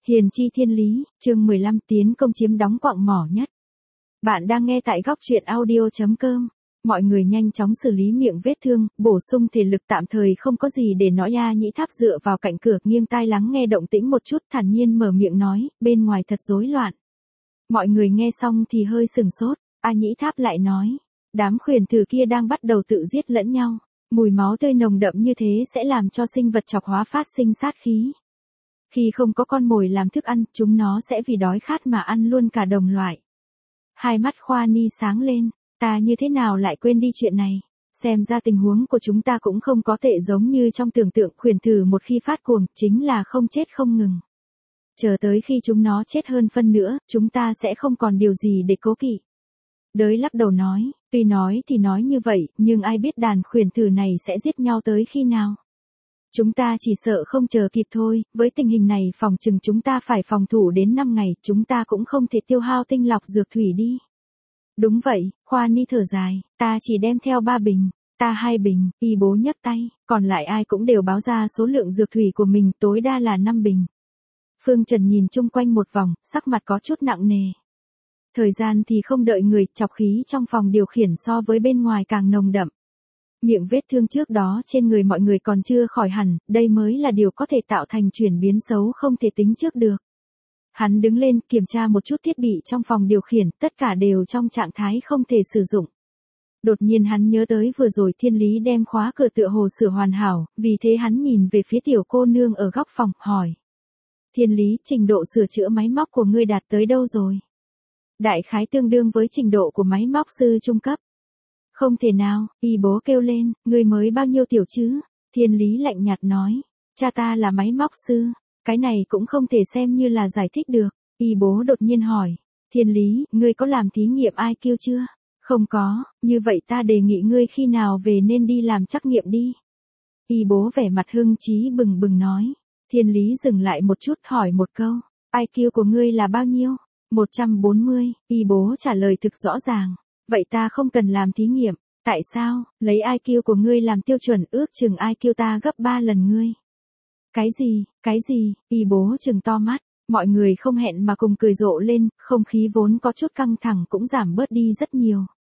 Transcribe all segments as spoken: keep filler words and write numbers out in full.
Hiền chi thiên lý, chương mười lăm tiến công chiếm đóng quặng mỏ nhất. Bạn đang nghe tại góc truyện audio chấm com. Mọi người nhanh chóng xử lý miệng vết thương, bổ sung thể lực tạm thời không có gì để nói. A Nhĩ Tháp dựa vào cạnh cửa, nghiêng tai lắng nghe động tĩnh một chút, thản nhiên mở miệng nói, bên ngoài thật rối loạn. Mọi người nghe xong thì hơi sừng sốt. A Nhĩ Tháp lại nói, đám khuyển thử kia đang bắt đầu tự giết lẫn nhau. Mùi máu tươi nồng đậm như thế sẽ làm cho sinh vật chọc hóa phát sinh sát khí. Khi không có con mồi làm thức ăn, chúng nó sẽ vì đói khát mà ăn luôn cả đồng loại. Hai mắt Khoa Ni sáng lên, ta như thế nào lại quên đi chuyện này. Xem ra tình huống của chúng ta cũng không có tệ giống như trong tưởng tượng. Khuyển thử một khi phát cuồng, chính là không chết không ngừng. Chờ tới khi chúng nó chết hơn phân nữa, chúng ta sẽ không còn điều gì để cố kỵ. Đới lắc đầu nói, tuy nói thì nói như vậy, nhưng ai biết đàn khuyển thử này sẽ giết nhau tới khi nào. Chúng ta chỉ sợ không chờ kịp thôi, với tình hình này phòng chừng chúng ta phải phòng thủ đến năm ngày, chúng ta cũng không thể tiêu hao tinh lọc dược thủy đi. Đúng vậy, Khoa Ni thở dài, ta chỉ đem theo ba bình, ta hai bình, Y Bố nhấc tay, còn lại ai cũng đều báo ra số lượng dược thủy của mình, tối đa là năm bình. Phương Trần nhìn chung quanh một vòng, sắc mặt có chút nặng nề. Thời gian thì không đợi người, chọc khí trong phòng điều khiển so với bên ngoài càng nồng đậm. Miệng vết thương trước đó trên người mọi người còn chưa khỏi hẳn, đây mới là điều có thể tạo thành chuyển biến xấu không thể tính trước được. Hắn đứng lên kiểm tra một chút thiết bị trong phòng điều khiển, tất cả đều trong trạng thái không thể sử dụng. Đột nhiên hắn nhớ tới vừa rồi Thiên Lý đem khóa cửa tựa hồ sửa hoàn hảo, vì thế hắn nhìn về phía tiểu cô nương ở góc phòng, hỏi. Thiên Lý, trình độ sửa chữa máy móc của ngươi đạt tới đâu rồi? Đại khái tương đương với trình độ của máy móc sư trung cấp. Không thể nào, Y Bố kêu lên, ngươi mới bao nhiêu tiểu chứ? Thiên Lý lạnh nhạt nói, cha ta là máy móc sư, cái này cũng không thể xem như là giải thích được. Y Bố đột nhiên hỏi, Thiên Lý, ngươi có làm thí nghiệm I Q chưa? Không có, như vậy ta đề nghị ngươi khi nào về nên đi làm trắc nghiệm đi. Y Bố vẻ mặt hưng trí bừng bừng nói. Thiên Lý dừng lại một chút hỏi một câu, I Q của ngươi là bao nhiêu? một trăm bốn mươi, Y Bố trả lời thực rõ ràng. Vậy ta không cần làm thí nghiệm, tại sao, lấy I Q của ngươi làm tiêu chuẩn, ước chừng I Q ta gấp ba lần ngươi. Cái gì, cái gì, Y Bố trừng to mắt, mọi người không hẹn mà cùng cười rộ lên, không khí vốn có chút căng thẳng cũng giảm bớt đi rất nhiều.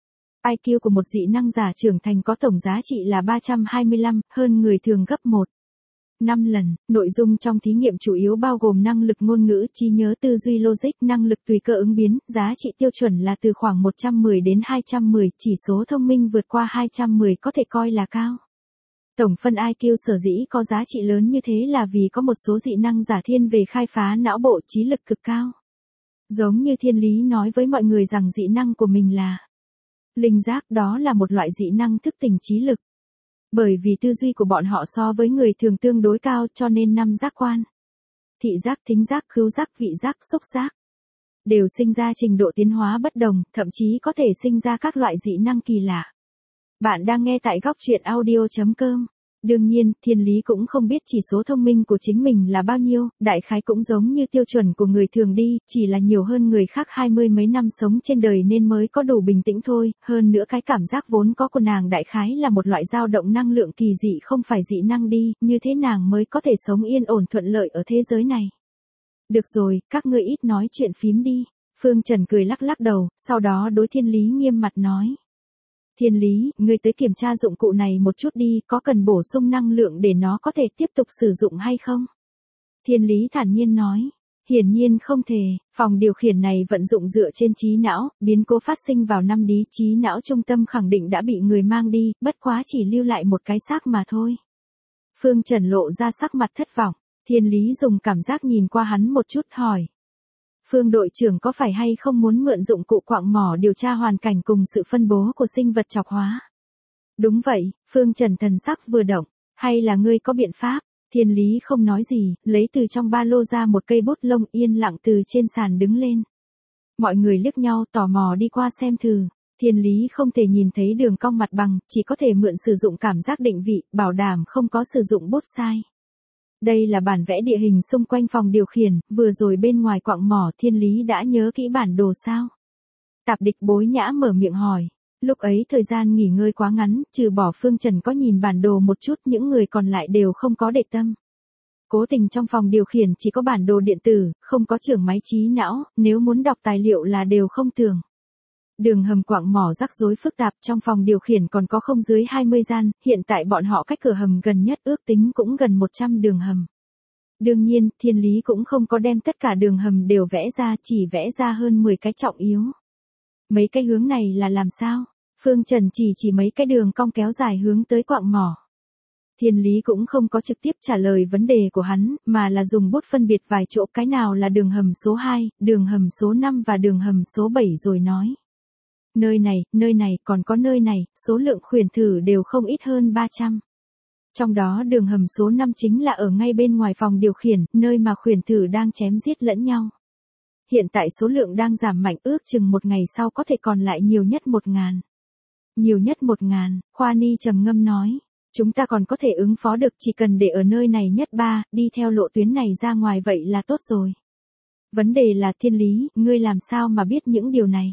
I Q của một dị năng giả trưởng thành có tổng giá trị là ba trăm hai mươi lăm, hơn người thường gấp một. năm lần, nội dung trong thí nghiệm chủ yếu bao gồm năng lực ngôn ngữ, trí nhớ, tư duy logic, năng lực tùy cơ ứng biến, giá trị tiêu chuẩn là từ khoảng một trăm mười đến hai trăm mười, chỉ số thông minh vượt qua hai trăm mười có thể coi là cao. Tổng phân I Q sở dĩ có giá trị lớn như thế là vì có một số dị năng giả thiên về khai phá não bộ, trí lực cực cao. Giống như Thiên Lý nói với mọi người rằng dị năng của mình là linh giác, đó là một loại dị năng thức tỉnh trí lực. Bởi vì tư duy của bọn họ so với người thường tương đối cao cho nên năm giác quan, thị giác, thính giác, khứu giác, vị giác, xúc giác, đều sinh ra trình độ tiến hóa bất đồng, thậm chí có thể sinh ra các loại dị năng kỳ lạ. Bạn đang nghe tại góc truyện audio chấm com. Đương nhiên, Thiên Lý cũng không biết chỉ số thông minh của chính mình là bao nhiêu, đại khái cũng giống như tiêu chuẩn của người thường đi, chỉ là nhiều hơn người khác hai mươi mấy năm sống trên đời nên mới có đủ bình tĩnh thôi, hơn nữa cái cảm giác vốn có của nàng đại khái là một loại dao động năng lượng kỳ dị không phải dị năng đi, như thế nàng mới có thể sống yên ổn thuận lợi ở thế giới này. Được rồi, các ngươi ít nói chuyện phím đi. Phương Trần cười lắc lắc đầu, sau đó đối Thiên Lý nghiêm mặt nói. Thiên Lý, ngươi tới kiểm tra dụng cụ này một chút đi, có cần bổ sung năng lượng để nó có thể tiếp tục sử dụng hay không? Thiên Lý thản nhiên nói, hiển nhiên không thể, phòng điều khiển này vận dụng dựa trên trí não, biến cố phát sinh vào năm đí, trí não trung tâm khẳng định đã bị người mang đi, bất quá chỉ lưu lại một cái xác mà thôi. Phương Trần lộ ra sắc mặt thất vọng, Thiên Lý dùng cảm giác nhìn qua hắn một chút hỏi. Phương đội trưởng có phải hay không muốn mượn dụng cụ quặng mỏ điều tra hoàn cảnh cùng sự phân bố của sinh vật chọc hóa? Đúng vậy, Phương Trần thần sắc vừa động, hay là ngươi có biện pháp? Thiên Lý không nói gì, lấy từ trong ba lô ra một cây bút lông, yên lặng từ trên sàn đứng lên. Mọi người liếc nhau tò mò đi qua xem thử. Thiên Lý không thể nhìn thấy đường cong mặt bằng, chỉ có thể mượn sử dụng cảm giác định vị, bảo đảm không có sử dụng bút sai. Đây là bản vẽ địa hình xung quanh phòng điều khiển, vừa rồi bên ngoài quặng mỏ Thiên Lý đã nhớ kỹ bản đồ sao? Tạp Địch bối nhã mở miệng hỏi. Lúc ấy thời gian nghỉ ngơi quá ngắn, trừ bỏ Phương Trần có nhìn bản đồ một chút, những người còn lại đều không có để tâm. Cố tình trong phòng điều khiển chỉ có bản đồ điện tử, không có trưởng máy trí não, nếu muốn đọc tài liệu là đều không tưởng. Đường hầm quặng mỏ rắc rối phức tạp, trong phòng điều khiển còn có không dưới hai mươi gian, hiện tại bọn họ cách cửa hầm gần nhất ước tính cũng gần một trăm đường hầm. Đương nhiên, Thiên Lý cũng không có đem tất cả đường hầm đều vẽ ra, chỉ vẽ ra hơn mười cái trọng yếu. Mấy cái hướng này là làm sao? Phương Trần chỉ chỉ mấy cái đường cong kéo dài hướng tới quặng mỏ. Thiên Lý cũng không có trực tiếp trả lời vấn đề của hắn, mà là dùng bút phân biệt vài chỗ, cái nào là đường hầm số hai, đường hầm số năm và đường hầm số bảy rồi nói. Nơi này, nơi này, còn có nơi này, số lượng khuyển thử đều không ít hơn ba trăm. Trong đó đường hầm số năm chính là ở ngay bên ngoài phòng điều khiển, nơi mà khuyển thử đang chém giết lẫn nhau. Hiện tại số lượng đang giảm mạnh, ước chừng một ngày sau có thể còn lại nhiều nhất một ngàn. Nhiều nhất một ngàn, Khoa Ni trầm ngâm nói. Chúng ta còn có thể ứng phó được, chỉ cần để ở nơi này nhất ba, đi theo lộ tuyến này ra ngoài vậy là tốt rồi. Vấn đề là Thiên Lý, ngươi làm sao mà biết những điều này?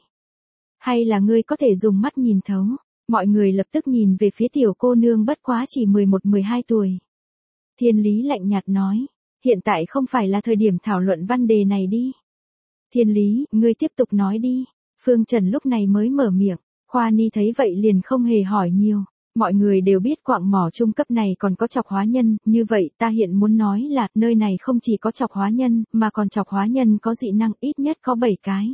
Hay là ngươi có thể dùng mắt nhìn thấu? Mọi người lập tức nhìn về phía tiểu cô nương bất quá chỉ mười một mười hai tuổi. Thiên Lý lạnh nhạt nói, hiện tại không phải là thời điểm thảo luận vấn đề này đi. Thiên Lý, ngươi tiếp tục nói đi. Phương Trần lúc này mới mở miệng, Khoa Ni thấy vậy liền không hề hỏi nhiều. Mọi người đều biết quặng mỏ trung cấp này còn có trọc hóa nhân, như vậy ta hiện muốn nói là nơi này không chỉ có trọc hóa nhân, mà còn trọc hóa nhân có dị năng ít nhất có bảy cái.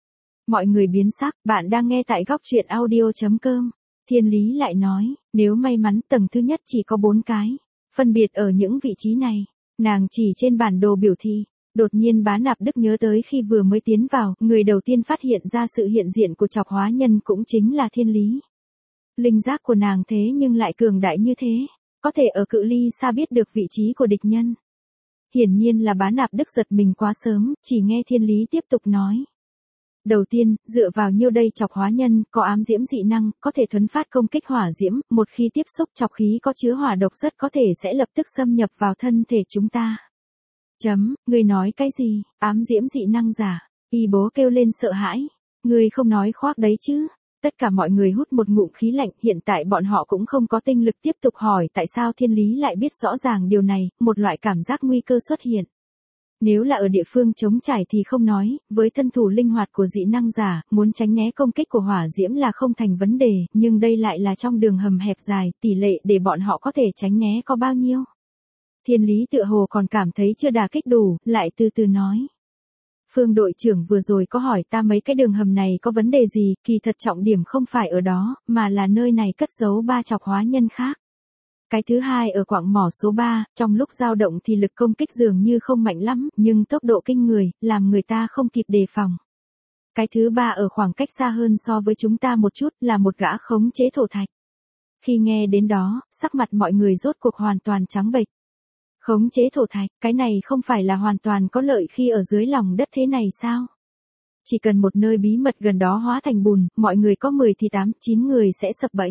Mọi người biến sắc, bạn đang nghe tại góc truyện audio chấm com. Thiên Lý lại nói, nếu may mắn tầng thứ nhất chỉ có bốn cái, phân biệt ở những vị trí này, nàng chỉ trên bản đồ biểu thị. Đột nhiên Bá Nạp Đức nhớ tới khi vừa mới tiến vào, người đầu tiên phát hiện ra sự hiện diện của trọc hóa nhân cũng chính là Thiên Lý. Linh giác của nàng thế nhưng lại cường đại như thế, có thể ở cự ly xa biết được vị trí của địch nhân. Hiển nhiên là Bá Nạp Đức giật mình quá sớm, chỉ nghe Thiên Lý tiếp tục nói. Đầu tiên, dựa vào nhiêu đây trọc hóa nhân, có ám diễm dị năng, có thể thuấn phát công kích hỏa diễm, một khi tiếp xúc trọc khí có chứa hỏa độc rất có thể sẽ lập tức xâm nhập vào thân thể chúng ta. Chấm, ngươi nói cái gì, ám diễm dị năng giả, y bố kêu lên sợ hãi, ngươi không nói khoác đấy chứ. Tất cả mọi người hút một ngụm khí lạnh, hiện tại bọn họ cũng không có tinh lực tiếp tục hỏi tại sao Thiên Lý lại biết rõ ràng điều này, một loại cảm giác nguy cơ xuất hiện. Nếu là ở địa phương trống trải thì không nói, với thân thủ linh hoạt của dị năng giả, muốn tránh né công kích của hỏa diễm là không thành vấn đề, nhưng đây lại là trong đường hầm hẹp dài, tỷ lệ để bọn họ có thể tránh né có bao nhiêu. Thiên Lý tựa hồ còn cảm thấy chưa đả kích đủ, lại từ từ nói. Phương đội trưởng vừa rồi có hỏi ta mấy cái đường hầm này có vấn đề gì, kỳ thật trọng điểm không phải ở đó, mà là nơi này cất giấu ba trọc hóa nhân khác. Cái thứ hai ở quặng mỏ số ba, trong lúc dao động thì lực công kích dường như không mạnh lắm, nhưng tốc độ kinh người, làm người ta không kịp đề phòng. Cái thứ ba ở khoảng cách xa hơn so với chúng ta một chút, là một gã khống chế thổ thạch. Khi nghe đến đó, sắc mặt mọi người rốt cuộc hoàn toàn trắng bệch. Khống chế thổ thạch, cái này không phải là hoàn toàn có lợi khi ở dưới lòng đất thế này sao? Chỉ cần một nơi bí mật gần đó hóa thành bùn, mọi người có mười thì tám, chín người sẽ sập bẫy.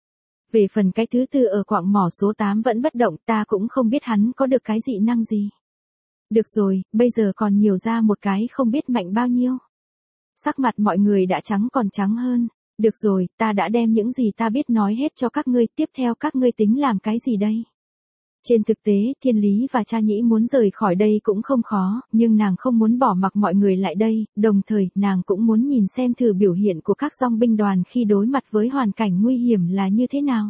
Về phần cái thứ tư ở quặng mỏ số tám vẫn bất động, ta cũng không biết hắn có được cái dị năng gì. Được rồi, bây giờ còn nhiều ra một cái không biết mạnh bao nhiêu. Sắc mặt mọi người đã trắng còn trắng hơn. Được rồi, ta đã đem những gì ta biết nói hết cho các ngươi, tiếp theo các ngươi tính làm cái gì đây? Trên thực tế, Thiên Lý và Cha Nhĩ muốn rời khỏi đây cũng không khó, nhưng nàng không muốn bỏ mặc mọi người lại đây, đồng thời, nàng cũng muốn nhìn xem thử biểu hiện của các dòng binh đoàn khi đối mặt với hoàn cảnh nguy hiểm là như thế nào.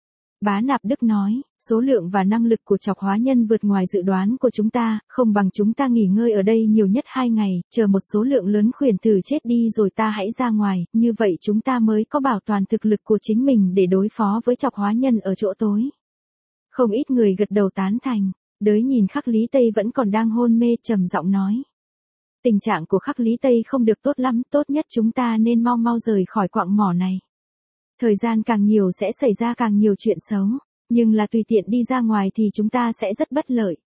Bá Nạp Đức nói, số lượng và năng lực của trọc hóa nhân vượt ngoài dự đoán của chúng ta, không bằng chúng ta nghỉ ngơi ở đây nhiều nhất hai ngày, chờ một số lượng lớn khuyển thử chết đi rồi ta hãy ra ngoài, như vậy chúng ta mới có bảo toàn thực lực của chính mình để đối phó với trọc hóa nhân ở chỗ tối. Không ít người gật đầu tán thành, đới nhìn Khắc Lý Tây vẫn còn đang hôn mê trầm giọng nói. Tình trạng của Khắc Lý Tây không được tốt lắm, tốt nhất chúng ta nên mau mau rời khỏi quặng mỏ này. Thời gian càng nhiều sẽ xảy ra càng nhiều chuyện xấu, nhưng là tùy tiện đi ra ngoài thì chúng ta sẽ rất bất lợi.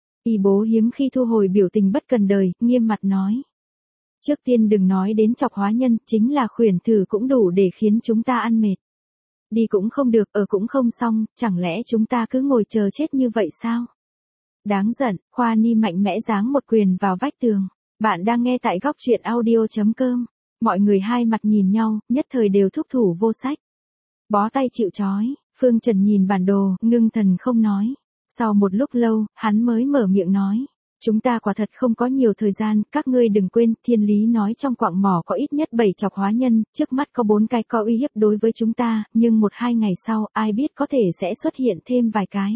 Y bố hiếm khi thu hồi biểu tình bất cần đời, nghiêm mặt nói. Trước tiên đừng nói đến trọc hóa nhân, chính là khuyển thử cũng đủ để khiến chúng ta ăn mệt. Đi cũng không được, ở cũng không xong, chẳng lẽ chúng ta cứ ngồi chờ chết như vậy sao? Đáng giận, Khoa Ni mạnh mẽ giáng một quyền vào vách tường. Bạn đang nghe tại góc truyện audio chấm com. Mọi người hai mặt nhìn nhau, nhất thời đều thúc thủ vô sách. Bó tay chịu trói, Phương Trần nhìn bản đồ, ngưng thần không nói. Sau một lúc lâu, hắn mới mở miệng nói. Chúng ta quả thật không có nhiều thời gian, các ngươi đừng quên, thiên lý nói trong quặng mỏ có ít nhất bảy chọc hóa nhân, trước mắt có bốn cái có uy hiếp đối với chúng ta, nhưng một hai ngày sau, ai biết có thể sẽ xuất hiện thêm vài cái.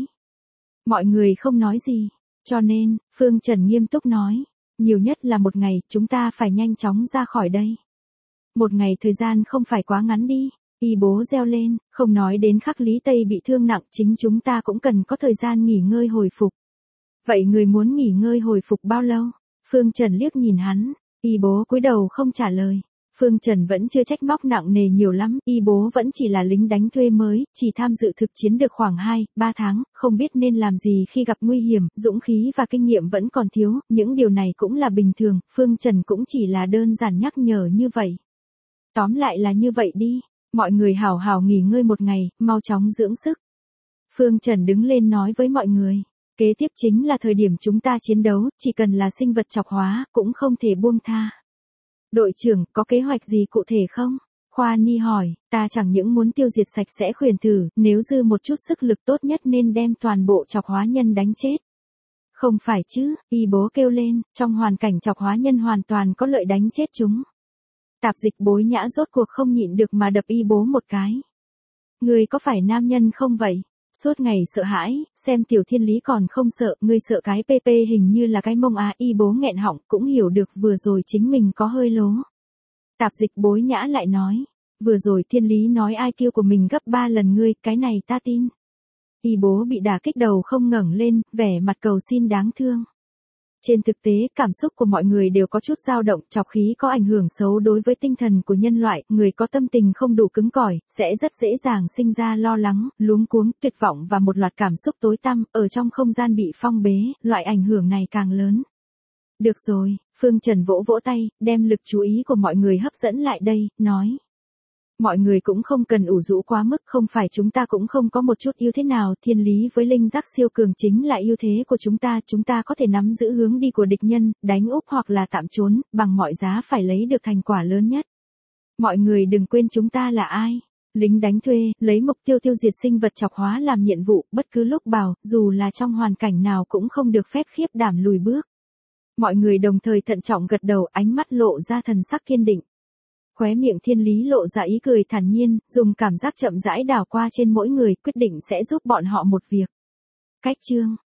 Mọi người không nói gì, cho nên, Phương Trần nghiêm túc nói, nhiều nhất là một ngày, chúng ta phải nhanh chóng ra khỏi đây. Một ngày thời gian không phải quá ngắn đi, Y Bố reo lên, không nói đến Khắc Lý Tây bị thương nặng, chính chúng ta cũng cần có thời gian nghỉ ngơi hồi phục. Vậy người muốn nghỉ ngơi hồi phục bao lâu? Phương Trần liếc nhìn hắn, Y Bố cúi đầu không trả lời. Phương Trần vẫn chưa trách móc nặng nề nhiều lắm, Y Bố vẫn chỉ là lính đánh thuê mới, chỉ tham dự thực chiến được khoảng hai, ba tháng, không biết nên làm gì khi gặp nguy hiểm, dũng khí và kinh nghiệm vẫn còn thiếu, những điều này cũng là bình thường, Phương Trần cũng chỉ là đơn giản nhắc nhở như vậy. Tóm lại là như vậy đi, mọi người hào hào nghỉ ngơi một ngày, mau chóng dưỡng sức. Phương Trần đứng lên nói với mọi người. Kế tiếp chính là thời điểm chúng ta chiến đấu, chỉ cần là sinh vật chọc hóa, cũng không thể buông tha. Đội trưởng, có kế hoạch gì cụ thể không? Khoa Ni hỏi, ta chẳng những muốn tiêu diệt sạch sẽ khuyển thử, nếu dư một chút sức lực tốt nhất nên đem toàn bộ chọc hóa nhân đánh chết. Không phải chứ, Y Bố kêu lên, trong hoàn cảnh chọc hóa nhân hoàn toàn có lợi đánh chết chúng. Tạp Dịch Bối Nhã rốt cuộc không nhịn được mà đập Y Bố một cái. Ngươi có phải nam nhân không vậy? Suốt ngày sợ hãi, xem Tiểu Thiên Lý còn không sợ, ngươi sợ cái pê pê hình như là cái mông á. Y Bố nghẹn họng, cũng hiểu được vừa rồi chính mình có hơi lố. Tạp Dịch Bối Nhã lại nói, vừa rồi Thiên Lý nói i kiu của mình gấp ba lần ngươi, cái này ta tin. Y Bố bị đả kích đầu không ngẩng lên, vẻ mặt cầu xin đáng thương. Trên thực tế, cảm xúc của mọi người đều có chút dao động, chọc khí có ảnh hưởng xấu đối với tinh thần của nhân loại, người có tâm tình không đủ cứng cỏi, sẽ rất dễ dàng sinh ra lo lắng, luống cuống, tuyệt vọng và một loạt cảm xúc tối tăm, ở trong không gian bị phong bế, loại ảnh hưởng này càng lớn. Được rồi, Phương Trần vỗ vỗ tay, đem lực chú ý của mọi người hấp dẫn lại đây, nói. Mọi người cũng không cần ủ rũ quá mức, không phải chúng ta cũng không có một chút ưu thế nào, thiên lý với linh giác siêu cường chính là ưu thế của chúng ta, chúng ta có thể nắm giữ hướng đi của địch nhân, đánh úp hoặc là tạm trốn, bằng mọi giá phải lấy được thành quả lớn nhất. Mọi người đừng quên chúng ta là ai. Lính đánh thuê, lấy mục tiêu tiêu diệt sinh vật chọc hóa làm nhiệm vụ, bất cứ lúc bảo, dù là trong hoàn cảnh nào cũng không được phép khiếp đảm lùi bước. Mọi người đồng thời thận trọng gật đầu, ánh mắt lộ ra thần sắc kiên định. Khóe miệng Thiên Lý lộ ra ý cười thản nhiên, dùng cảm giác chậm rãi đảo qua trên mỗi người, quyết định sẽ giúp bọn họ một việc. Cách chương